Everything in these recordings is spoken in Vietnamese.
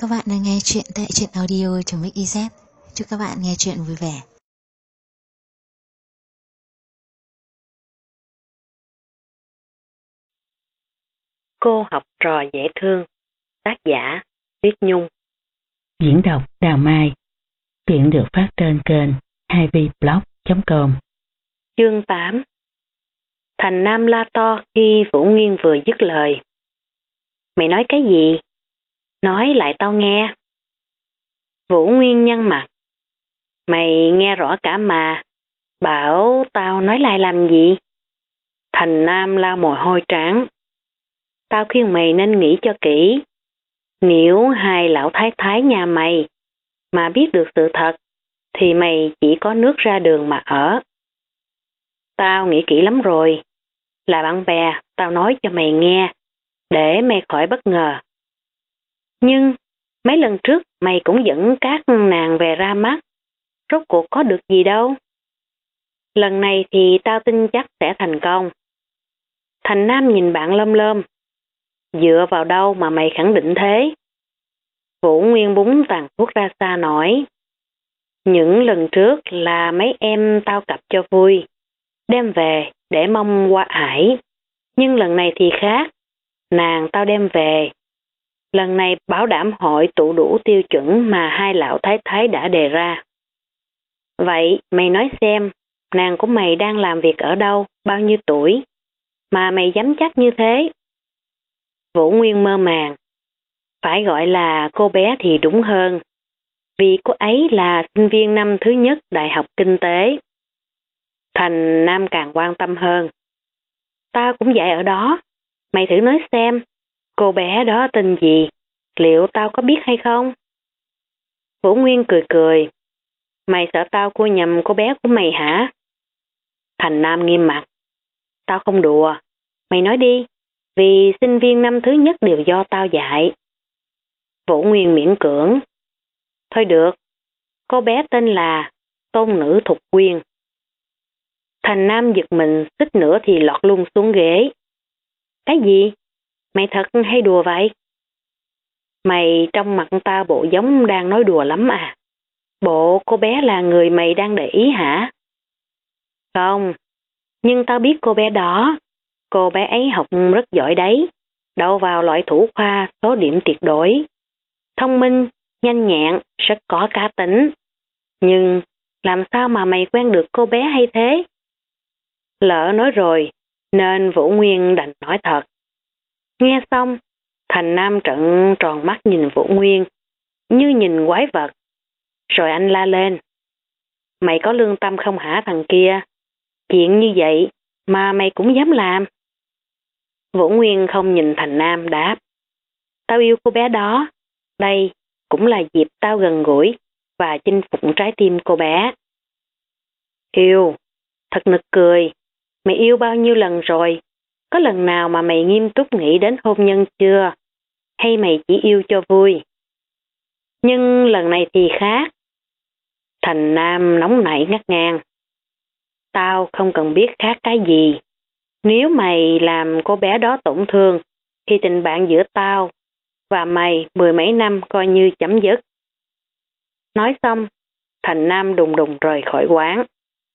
các bạn đang nghe chuyện tại truyện audio.mix.iz. Chúc các bạn nghe chuyện vui vẻ. Cô học trò dễ thương. Tác giả Tuyết Nhung. Diễn đọc Đào Mai. Chuyện được phát trên kênh 2vblog.com. Chương 8. Thành Nam la to khi Vũ Nguyên vừa dứt lời. Mày nói cái gì? Nói lại tao nghe. Vũ Nguyên nhăn mặt. Mày nghe rõ cả mà. Bảo tao nói lại làm gì? Thành Nam lau mồ hôi trán. Tao khuyên mày nên nghĩ cho kỹ. Nếu hai lão thái thái nhà mày mà biết được sự thật thì mày chỉ có nước ra đường mà ở. Tao nghĩ kỹ lắm rồi. Là bạn bè, tao nói cho mày nghe, để mày khỏi bất ngờ. Nhưng, mấy lần trước mày cũng dẫn các nàng về ra mắt. Rốt cuộc có được gì đâu. Lần này thì tao tin chắc sẽ thành công. Thành Nam nhìn bạn lơm lơm. Dựa vào đâu mà mày khẳng định thế? Vũ Nguyên búng tàn thuốc ra xa nói. Những lần trước là mấy em tao cặp cho vui. Đem về để mong qua ải. Nhưng lần này thì khác. Nàng tao đem về. Lần này bảo đảm hội tụ đủ tiêu chuẩn mà hai lão thái thái đã đề ra. Vậy mày nói xem, nàng của mày đang làm việc ở đâu, bao nhiêu tuổi, mà mày dám chắc như thế? Vũ Nguyên mơ màng. Phải gọi là cô bé thì đúng hơn, vì cô ấy là sinh viên năm thứ nhất Đại học Kinh tế. Thành Nam càng quan tâm hơn. Tao cũng dạy ở đó, mày thử nói xem, cô bé đó tên gì, liệu tao có biết hay không? Vũ Nguyên cười cười. Mày sợ tao cua nhầm cô bé của mày hả? Thành Nam nghiêm mặt. Tao không đùa, mày nói đi, vì sinh viên năm thứ nhất đều do tao dạy. Vũ Nguyên miễn cưỡng. Thôi được, cô bé tên là Tôn Nữ Thục Quyên. Thành Nam giật mình xích nữa thì lọt luôn xuống ghế. Cái gì? Mày thật hay đùa vậy? Mày trong mặt tao bộ giống đang nói đùa lắm à? Bộ cô bé là người mày đang để ý hả? Không, nhưng tao biết cô bé đó. Cô bé ấy học rất giỏi đấy. Đậu vào loại thủ khoa số điểm tuyệt đối. Thông minh, nhanh nhẹn, rất có cá tính. Nhưng làm sao mà mày quen được cô bé hay thế? Lỡ nói rồi, nên Vũ Nguyên đành nói thật. Nghe xong, Thành Nam trợn tròn mắt nhìn Vũ Nguyên, như nhìn quái vật. Rồi anh la lên. Mày có lương tâm không hả thằng kia? Chuyện như vậy mà mày cũng dám làm? Vũ Nguyên không nhìn Thành Nam đáp. Tao yêu cô bé đó. Đây cũng là dịp tao gần gũi và chinh phục trái tim cô bé. Yêu? Thật nực cười. Mày yêu bao nhiêu lần rồi? Có lần nào mà mày nghiêm túc nghĩ đến hôn nhân chưa? Hay mày chỉ yêu cho vui? Nhưng lần này thì khác. Thành Nam nóng nảy ngắt ngang. Tao không cần biết khác cái gì. Nếu mày làm cô bé đó tổn thương, thì tình bạn giữa tao và mày 10 mấy năm coi như chấm dứt. Nói xong, Thành Nam đùng đùng rời khỏi quán.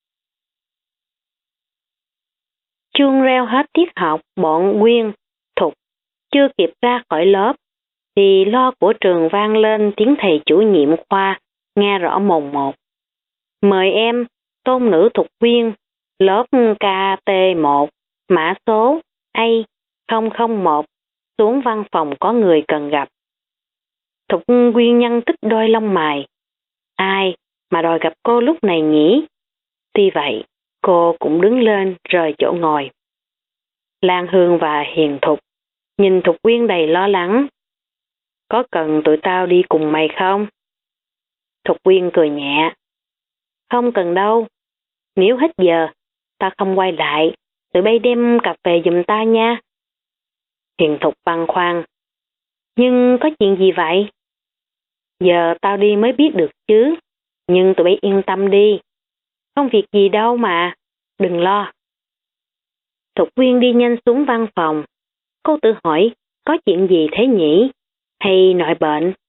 Chuông reo hết tiết học, bọn Nguyên, Thục chưa kịp ra khỏi lớp, thì loa của trường vang lên tiếng thầy chủ nhiệm khoa, nghe rõ mồn một. Mời em, Tôn Nữ Thục Quyên, lớp KT1, mã số A001, xuống văn phòng có người cần gặp. Thục Quyên nhăn tích đôi lông mày. Ai mà đòi gặp cô lúc này nhỉ? Tuy vậy, cô cũng đứng lên rời chỗ ngồi. Lan Hương và Hiền Thục nhìn Thục Quyên đầy lo lắng. Có cần tụi tao đi cùng mày không? Thục Quyên cười nhẹ. Không cần đâu. Nếu hết giờ, tao không quay lại. Tụi bay đem cà phê giùm ta nha. Hiền Thục băn khoăn. Nhưng có chuyện gì vậy? Giờ tao đi mới biết được chứ. Nhưng tụi bay yên tâm đi. Không việc gì đâu mà. Đừng lo. Thục Quyên đi nhanh xuống văn phòng. Cô tự hỏi có chuyện gì thế nhỉ? Hay nội bệnh?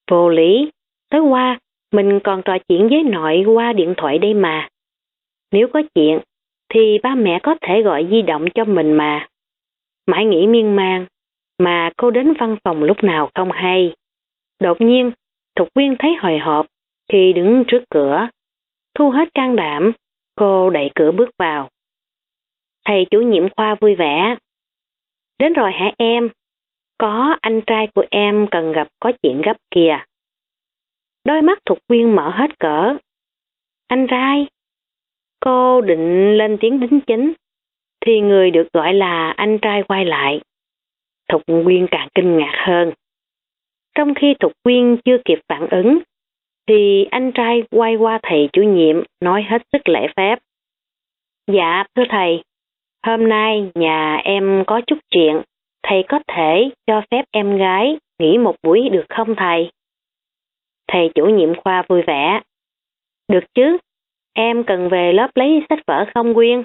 Vô lý, tối qua mình còn trò chuyện với nội qua điện thoại đây mà. Nếu có chuyện thì ba mẹ có thể gọi di động cho mình mà. Mãi nghĩ miên man mà cô đến văn phòng lúc nào không hay. Đột nhiên, Thục Quyên thấy hồi hộp khi đứng trước cửa. Thu hết can đảm, cô đẩy cửa bước vào. Thầy chủ nhiệm khoa vui vẻ. Đến rồi hả em? Có anh trai của em cần gặp có chuyện gấp kìa. Đôi mắt Thục Quyên mở hết cỡ. Anh trai? Cô định lên tiếng đính chính, thì người được gọi là anh trai quay lại. Thục Quyên càng kinh ngạc hơn. Trong khi Thục Quyên chưa kịp phản ứng, thì anh trai quay qua thầy chủ nhiệm nói hết sức lễ phép. Dạ, thưa thầy, hôm nay nhà em có chút chuyện, thầy có thể cho phép em gái nghỉ một buổi được không thầy? Thầy chủ nhiệm khoa vui vẻ. Được chứ, em cần về lớp lấy sách vở không Quyên?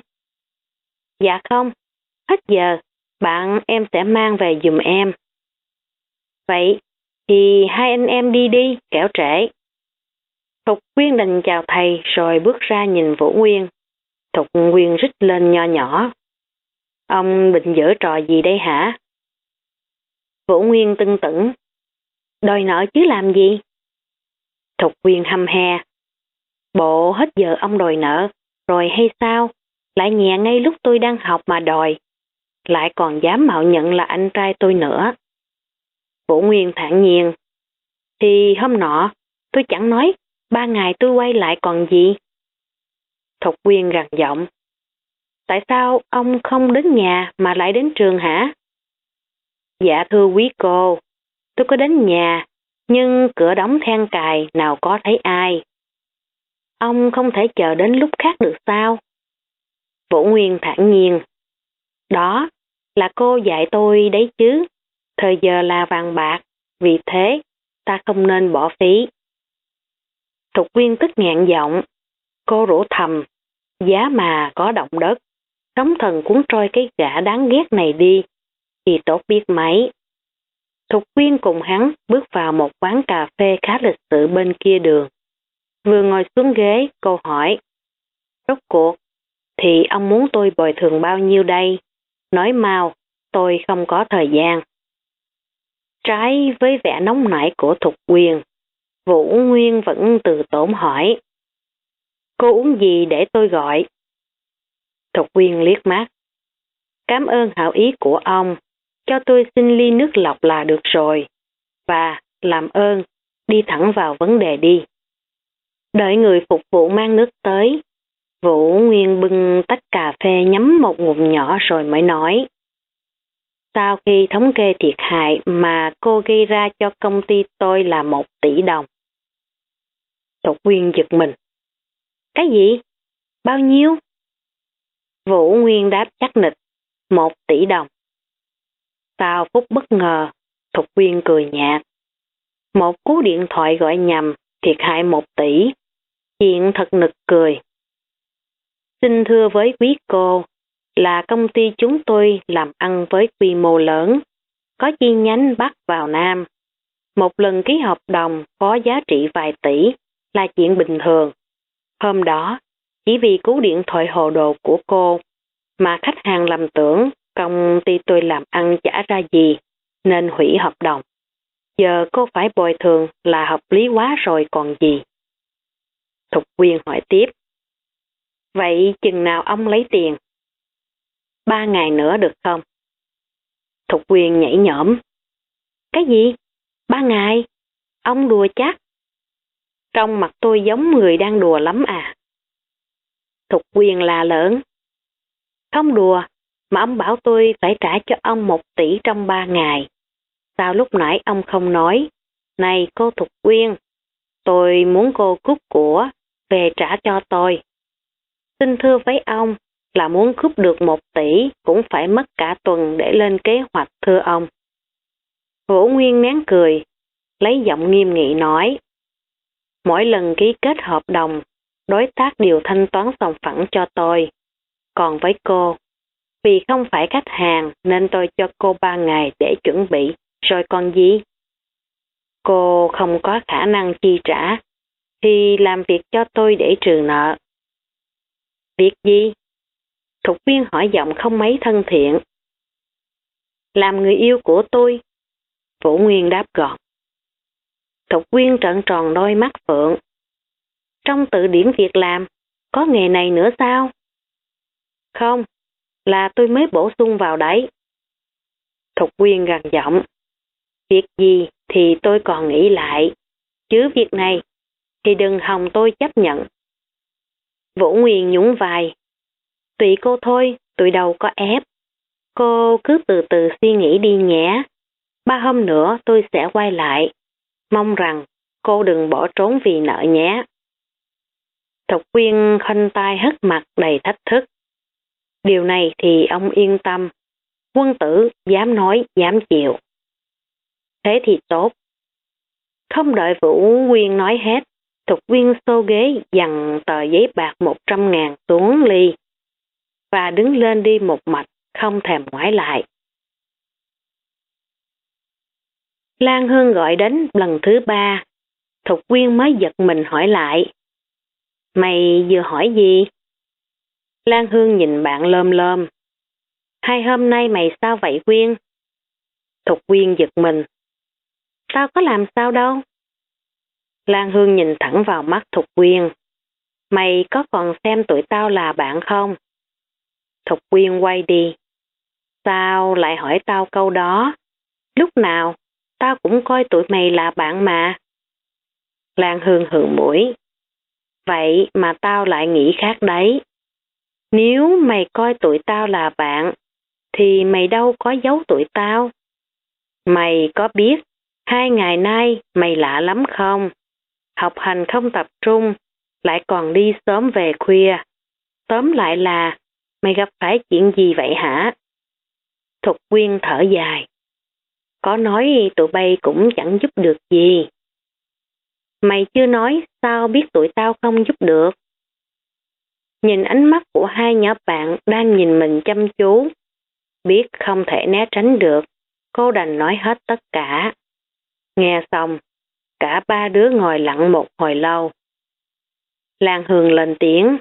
Dạ không, hết giờ, bạn em sẽ mang về giùm em. Vậy thì hai anh em đi đi, kẻo trễ. Thục Quyên đành chào thầy rồi bước ra nhìn Vũ Nguyên. Thục Quyên rít lên nho nhỏ. Ông định giở trò gì đây hả? Vũ Nguyên tưng tửng. Đòi nợ chứ làm gì? Thục Quyên hăm he. Bộ hết giờ ông đòi nợ, rồi hay sao? Lại nhẹ ngay lúc tôi đang học mà đòi. Lại còn dám mạo nhận là anh trai tôi nữa. Vũ Nguyên thản nhiên. Thì hôm nọ, tôi chẳng nói, 3 ngày tôi quay lại còn gì? Thục Quyên gằn giọng. Tại sao ông không đến nhà mà lại đến trường hả? Dạ thưa quý cô, tôi có đến nhà, nhưng cửa đóng then cài nào có thấy ai. Ông không thể chờ đến lúc khác được sao? Vũ Nguyên thản nhiên. Đó là cô dạy tôi đấy chứ. Thời giờ là vàng bạc, vì thế ta không nên bỏ phí. Thục Quyên tức nghẹn giọng. Cô rủa thầm. Giá mà có động đất, sóng thần cuốn trôi cái gã đáng ghét này đi, thì tốt biết mấy. Thục Quyên cùng hắn bước vào một quán cà phê khá lịch sự bên kia đường. Vừa ngồi xuống ghế, cô hỏi. Rốt cuộc, thì ông muốn tôi bồi thường bao nhiêu đây? Nói mau, tôi không có thời gian. Trái với vẻ nóng nảy của Thục Quyên, Vũ Nguyên vẫn từ tốn hỏi. Cô uống gì để tôi gọi? Thục Quyên liếc mắt. Cảm ơn hảo ý của ông, cho tôi xin ly nước lọc là được rồi. Và, làm ơn, đi thẳng vào vấn đề đi. Đợi người phục vụ mang nước tới, Vũ Nguyên bưng tách cà phê nhấm một ngụm nhỏ rồi mới nói. Sau khi thống kê thiệt hại mà cô gây ra cho công ty tôi là 1 tỷ đồng. Thục Quyên giật mình. Cái gì? Bao nhiêu? Vũ Nguyên đáp chắc nịch. 1 tỷ đồng. Sau phút bất ngờ, Thục Quyên cười nhạt. Một cú điện thoại gọi nhầm, thiệt hại 1 tỷ. Chuyện thật nực cười. Xin thưa với quý cô, là công ty chúng tôi làm ăn với quy mô lớn, có chi nhánh Bắc vào Nam. Một lần ký hợp đồng có giá trị vài tỷ là chuyện bình thường. Hôm đó, chỉ vì cú điện thoại hồ đồ của cô, mà khách hàng lầm tưởng công ty tôi làm ăn chả ra gì, nên hủy hợp đồng. Giờ cô phải bồi thường là hợp lý quá rồi còn gì. Thục Quyên hỏi tiếp. Vậy chừng nào ông lấy tiền? 3 ngày nữa được không? Thục Quyên nhảy nhõm. Cái gì? 3 ngày? Ông đùa chắc? Trong mặt tôi giống người đang đùa lắm à? Thục Quyên la lớn. Không đùa, mà ông bảo tôi phải trả cho ông 1 tỷ trong 3 ngày. Sao lúc nãy ông không nói? Này cô Thục Quyên, tôi muốn cô cướp của về trả cho tôi. Xin thưa với ông, là muốn cướp được 1 tỷ cũng phải mất cả tuần để lên kế hoạch thưa ông. Vũ Nguyên nén cười, lấy giọng nghiêm nghị nói. Mỗi lần ký kết hợp đồng, đối tác đều thanh toán sòng phẳng cho tôi. Còn với cô, vì không phải khách hàng nên tôi cho cô 3 ngày để chuẩn bị, rồi còn gì? Cô không có khả năng chi trả, thì làm việc cho tôi để trừ nợ. Việc gì? Thục Viên hỏi giọng không mấy thân thiện. Làm người yêu của tôi. Vũ Nguyên đáp gọn. Thục Viên trợn tròn đôi mắt phượng. Trong từ điển việc làm, có nghề này nữa sao? Không, là tôi mới bổ sung vào đấy. Thục Viên gằn giọng. Việc gì thì tôi còn nghĩ lại, chứ việc này thì đừng hòng tôi chấp nhận. Vũ Nguyên nhún vai. Tùy cô thôi, tôi đâu có ép. Cô cứ từ từ suy nghĩ đi nhé. 3 hôm nữa tôi sẽ quay lại. Mong rằng cô đừng bỏ trốn vì nợ nhé. Thục Viên khoanh tay hất mặt đầy thách thức. Điều này thì ông yên tâm. Quân tử dám nói, dám chịu. Thế thì tốt. Không đợi Vũ Nguyên nói hết, Thục Viên xô ghế dằn tờ giấy bạc 100.000 xuống ly và đứng lên đi một mạch, không thèm ngoái lại. Lan Hương gọi đến lần thứ 3, Thục Viên mới giật mình hỏi lại. Mày vừa hỏi gì? Lan Hương nhìn bạn lơm lơm. 2 hôm nay mày sao vậy Quyên? Thục Viên giật mình. Tao có làm sao đâu. Lan Hương nhìn thẳng vào mắt Thục Quyên. Mày có còn xem tụi tao là bạn không? Thục Quyên quay đi. Sao lại hỏi tao câu đó? Lúc nào, tao cũng coi tụi mày là bạn mà. Lan Hương hừ mũi. Vậy mà tao lại nghĩ khác đấy. Nếu mày coi tụi tao là bạn, thì mày đâu có giấu tụi tao. Mày có biết, 2 ngày nay mày lạ lắm không? Học hành không tập trung, lại còn đi sớm về khuya. Tóm lại là, mày gặp phải chuyện gì vậy hả? Thục Quyên thở dài. Có nói tụi bay cũng chẳng giúp được gì. Mày chưa nói, sao biết tụi tao không giúp được? Nhìn ánh mắt của 2 nhỏ bạn đang nhìn mình chăm chú. Biết không thể né tránh được, cô đành nói hết tất cả. Nghe xong, cả 3 đứa ngồi lặng một hồi lâu. Lan Hương lên tiếng.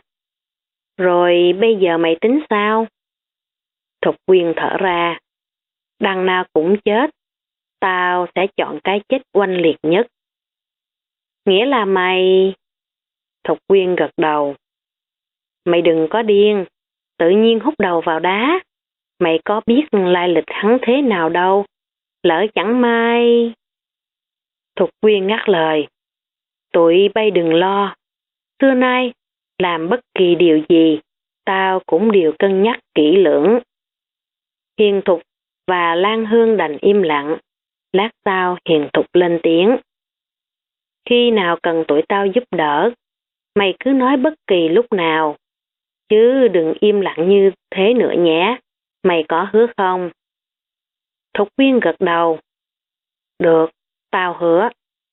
Rồi bây giờ mày tính sao? Thục Quyên thở ra. Đằng nào cũng chết, tao sẽ chọn cái chết oanh liệt nhất. Nghĩa là mày... Thục Quyên gật đầu. Mày đừng có điên, tự nhiên hút đầu vào đá. Mày có biết lai lịch hắn thế nào đâu, lỡ chẳng may... Thục Quyên ngắt lời. Tụi bay đừng lo, xưa nay làm bất kỳ điều gì, tao cũng đều cân nhắc kỹ lưỡng. Hiền Thục và Lan Hương đành im lặng, lát sau Hiền Thục lên tiếng. Khi nào cần tụi tao giúp đỡ, mày cứ nói bất kỳ lúc nào, chứ đừng im lặng như thế nữa nhé, mày có hứa không? Thục Viên gật đầu. Được, tao hứa.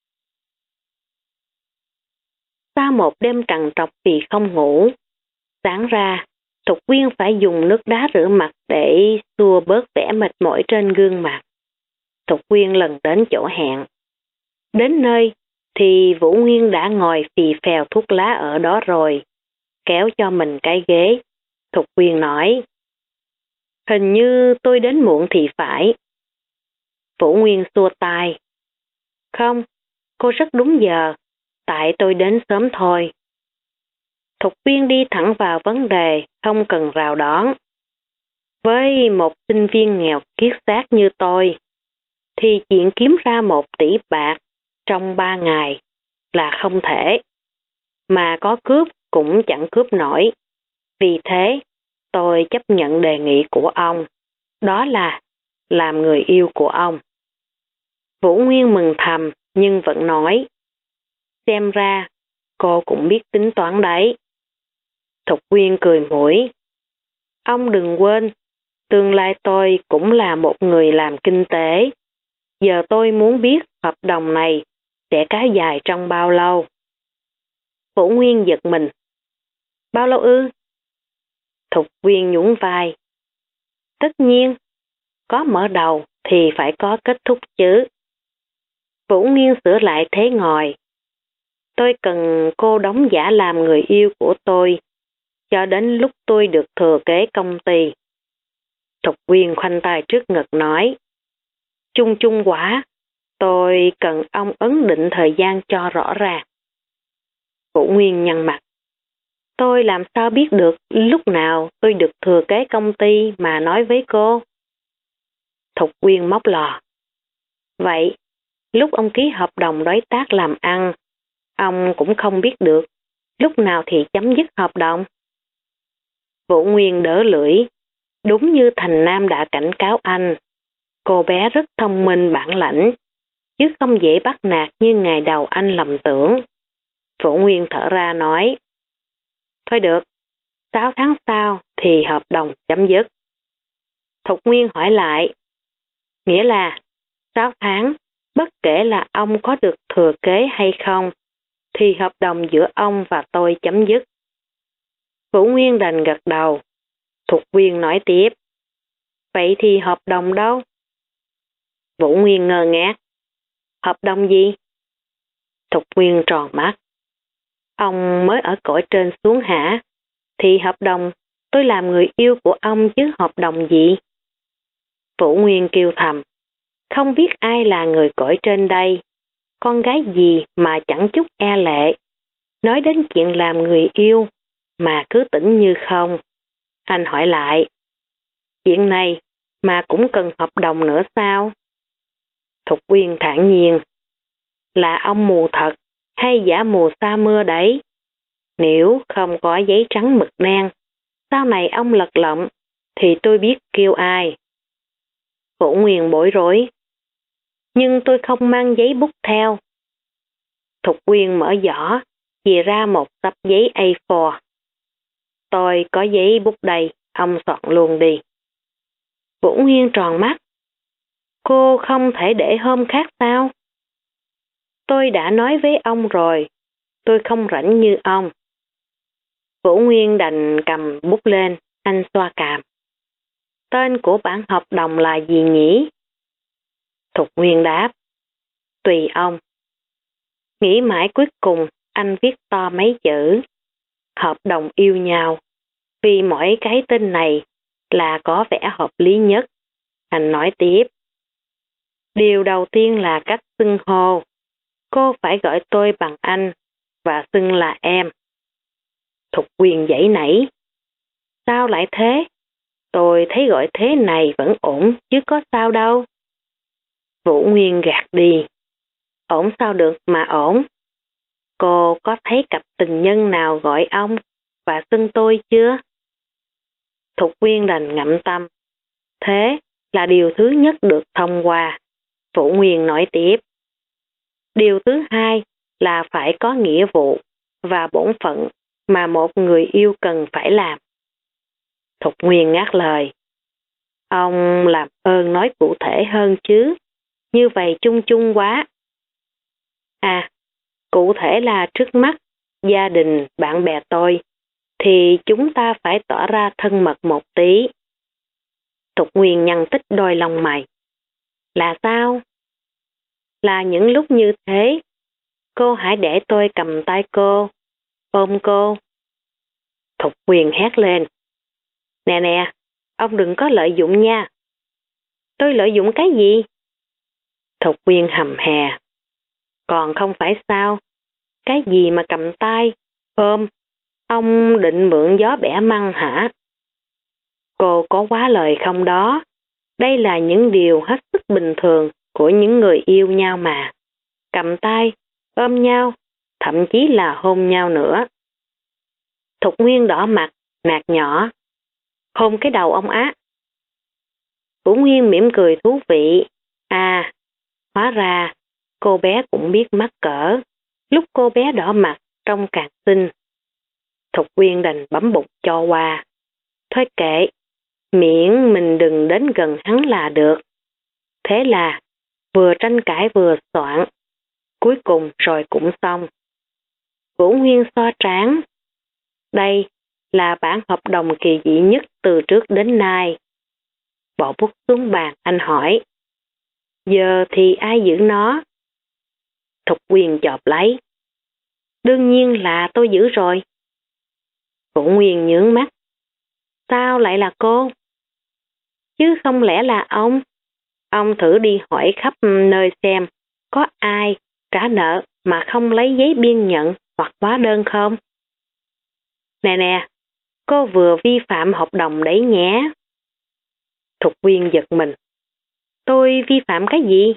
Sau một đêm trằn trọc vì không ngủ, sáng ra, Thục Viên phải dùng nước đá rửa mặt để xua bớt vẻ mệt mỏi trên gương mặt. Thục Viên lần đến chỗ hẹn. Đến nơi thì Vũ Nguyên đã ngồi phì phèo thuốc lá ở đó rồi, kéo cho mình cái ghế. Thục Viên nói, hình như tôi đến muộn thì phải. Vũ Nguyên xua tay. Không, cô rất đúng giờ, tại tôi đến sớm thôi. Thục Viên đi thẳng vào vấn đề, không cần rào đón. Với một sinh viên nghèo kiết xác như tôi, thì chuyện kiếm ra 1 tỷ bạc trong 3 ngày là không thể. Mà có cướp cũng chẳng cướp nổi. Vì thế, tôi chấp nhận đề nghị của ông. Đó là làm người yêu của ông. Vũ Nguyên mừng thầm nhưng vẫn nói. Xem ra, cô cũng biết tính toán đấy. Thục Viên cười mũi. Ông đừng quên, tương lai tôi cũng là một người làm kinh tế. Giờ tôi muốn biết hợp đồng này sẽ kéo dài trong bao lâu. Vũ Nguyên giật mình. Bao lâu ư? Thục Viên nhún vai. Tất nhiên, có mở đầu thì phải có kết thúc chứ. Vũ Nguyên sửa lại thế ngồi. Tôi cần cô đóng giả làm người yêu của tôi, cho đến lúc tôi được thừa kế công ty. Thục Quyên khoanh tay trước ngực nói. Chung chung quá, tôi cần ông ấn định thời gian cho rõ ràng. Vũ Nguyên nhăn mặt. Tôi làm sao biết được lúc nào tôi được thừa kế công ty mà nói với cô? Thục Quyên móc lò. Vậy, lúc ông ký hợp đồng đối tác làm ăn, ông cũng không biết được lúc nào thì chấm dứt hợp đồng. Vũ Nguyên đỡ lưỡi. Đúng như Thành Nam đã cảnh cáo anh, cô bé rất thông minh bản lãnh, chứ không dễ bắt nạt như ngày đầu anh lầm tưởng. Vũ Nguyên thở ra nói. Thôi được, 6 tháng sau thì hợp đồng chấm dứt. Thục Nguyên hỏi lại. Nghĩa là 6 tháng, bất kể là ông có được thừa kế hay không, thì hợp đồng giữa ông và tôi chấm dứt. Vũ Nguyên đành gật đầu. Thục Nguyên nói tiếp. Vậy thì hợp đồng đâu? Vũ Nguyên ngơ ngác. Hợp đồng gì? Thục Nguyên tròn mắt. Ông mới ở cõi trên xuống hả? Thì hợp đồng, tôi làm người yêu của ông chứ hợp đồng gì? Vũ Nguyên kêu thầm. Không biết ai là người cõi trên đây. Con gái gì mà chẳng chút e lệ. Nói đến chuyện làm người yêu mà cứ tỉnh như không. Anh hỏi lại. Chuyện này mà cũng cần hợp đồng nữa sao? Thục Quyên thản nhiên. Là ông mù thật hay giả mù sa mưa đấy? Nếu không có giấy trắng mực đen, sau này ông lật lọng thì tôi biết kêu ai. Vũ Nguyên bối rối. Nhưng tôi không mang giấy bút theo. Thục Quyên mở giỏ, chìa ra một tập giấy A4. Tôi có giấy bút đây, ông soạn luôn đi. Vũ Nguyên tròn mắt. Cô không thể để hôm khác sao? Tôi đã nói với ông rồi, tôi không rảnh như ông. Vũ Nguyên đành cầm bút lên, anh xoa cằm. Tên của bản hợp đồng là gì nhỉ? Thục Nguyên đáp. Tùy ông. Nghĩ mãi cuối cùng, anh viết to mấy chữ. Hợp đồng yêu nhau. Vì mỗi cái tên này là có vẻ hợp lý nhất. Anh nói tiếp. Điều đầu tiên là cách xưng hô. Cô phải gọi tôi bằng anh và xưng là em. Thục Quyên giãy nảy. Sao lại thế? Tôi thấy gọi thế này vẫn ổn chứ có sao đâu. Vũ Nguyên gạt đi. Ổn sao được mà ổn? Cô có thấy cặp tình nhân nào gọi ông và xưng tôi chưa? Thục Quyên đành ngậm tâm. Thế là điều thứ nhất được thông qua. Vũ Nguyên nói tiếp. Điều thứ hai là phải có nghĩa vụ và bổn phận mà một người yêu cần phải làm. Thục Nguyên ngắt lời. Ông làm ơn nói cụ thể hơn chứ, như vậy chung chung quá. À, cụ thể là trước mắt, gia đình, bạn bè tôi, thì chúng ta phải tỏ ra thân mật một tí. Thục Nguyên nhăn tích đôi lông mày. Là sao? Là những lúc như thế, cô hãy để tôi cầm tay cô, ôm cô. Thục Nguyên hét lên. Nè nè, ông đừng có lợi dụng nha. Tôi lợi dụng cái gì? Thục Nguyên hầm hè. Còn không phải sao? Cái gì mà cầm tay, ôm? Ông định mượn gió bẻ măng hả? Cô có quá lời không đó? Đây là những điều hết sức bình thường của những người yêu nhau mà. Cầm tay, ôm nhau, thậm chí là hôn nhau nữa. Thục Nguyên đỏ mặt, nạt nhỏ. Hôn cái đầu ông á. Vũ Nguyên mỉm cười thú vị. À, hóa ra cô bé cũng biết mắc cỡ. Lúc cô bé đỏ mặt trông càng xinh. Thục Nguyên đành bấm bụng cho qua. Thôi kệ, miễn mình đừng đến gần hắn là được. Thế là vừa tranh cãi vừa soạn. Cuối cùng rồi cũng xong. Vũ Nguyên xoa trán. Đây là bản hợp đồng kỳ dị nhất từ trước đến nay. Bỏ bút xuống bàn, anh hỏi. Giờ thì ai giữ nó? Thục Quyên chộp lấy. Đương nhiên là tôi giữ rồi. Vũ Nguyên nhướng mắt. Sao lại là cô? Chứ không lẽ là ông? Ông thử đi hỏi khắp nơi xem có ai trả nợ mà không lấy giấy biên nhận hoặc hóa đơn không? Nè, cô vừa vi phạm hợp đồng đấy nhé. Thục Quyên giật mình. Tôi vi phạm cái gì?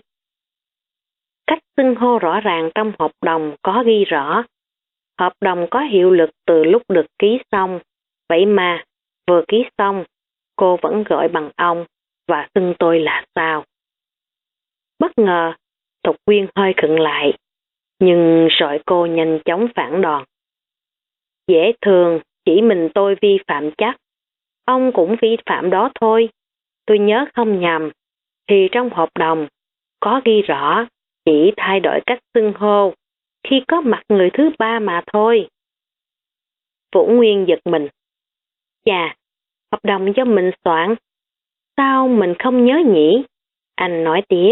Cách xưng hô rõ ràng trong hợp đồng có ghi rõ. Hợp đồng có hiệu lực từ lúc được ký xong. Vậy mà, vừa ký xong, cô vẫn gọi bằng ông và xưng tôi là sao? Bất ngờ, Thục Quyên hơi khựng lại, nhưng rồi cô nhanh chóng phản đòn. Dễ thường, chỉ mình tôi vi phạm chắc. Ông cũng vi phạm đó thôi. Tôi nhớ không nhầm, thì trong hợp đồng có ghi rõ chỉ thay đổi cách xưng hô khi có mặt người thứ ba mà thôi. Vũ Nguyên giật mình. Chà, hợp đồng do mình soạn. Sao mình không nhớ nhỉ? Anh nói tiếp.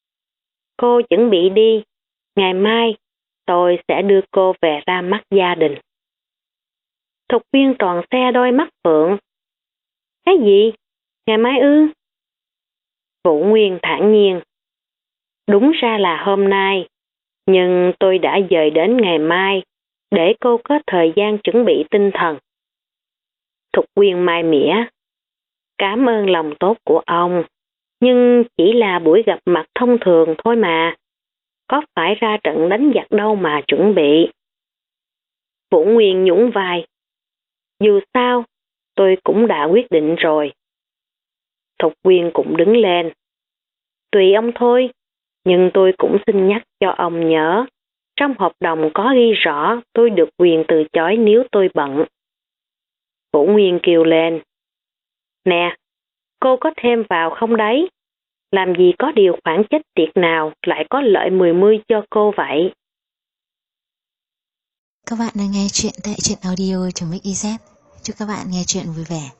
Cô chuẩn bị đi. Ngày mai tôi sẽ đưa cô về ra mắt gia đình. Thục Quyên tròn xe đôi mắt phượng. Cái gì? Ngày mai ư? Vũ Nguyên thản nhiên. Đúng ra là hôm nay, nhưng tôi đã dời đến ngày mai để cô có thời gian chuẩn bị tinh thần. Thục Quyên mai mỉa. Cảm ơn lòng tốt của ông, nhưng chỉ là buổi gặp mặt thông thường thôi mà. Có phải ra trận đánh giặc đâu mà chuẩn bị. Vũ Nguyên nhún vai. Dù sao, tôi cũng đã quyết định rồi. Thục Quyên cũng đứng lên. Tùy ông thôi, nhưng tôi cũng xin nhắc cho ông nhớ. Trong hợp đồng có ghi rõ tôi được quyền từ chối nếu tôi bận. Vũ Nguyên kêu lên. Nè, cô có thêm vào không đấy? Làm gì có điều khoản chết tiệt nào lại có lợi 10 cho cô vậy? Các bạn đang nghe chuyện tại truyện audio.mix.iz. Chúc các bạn nghe chuyện vui vẻ.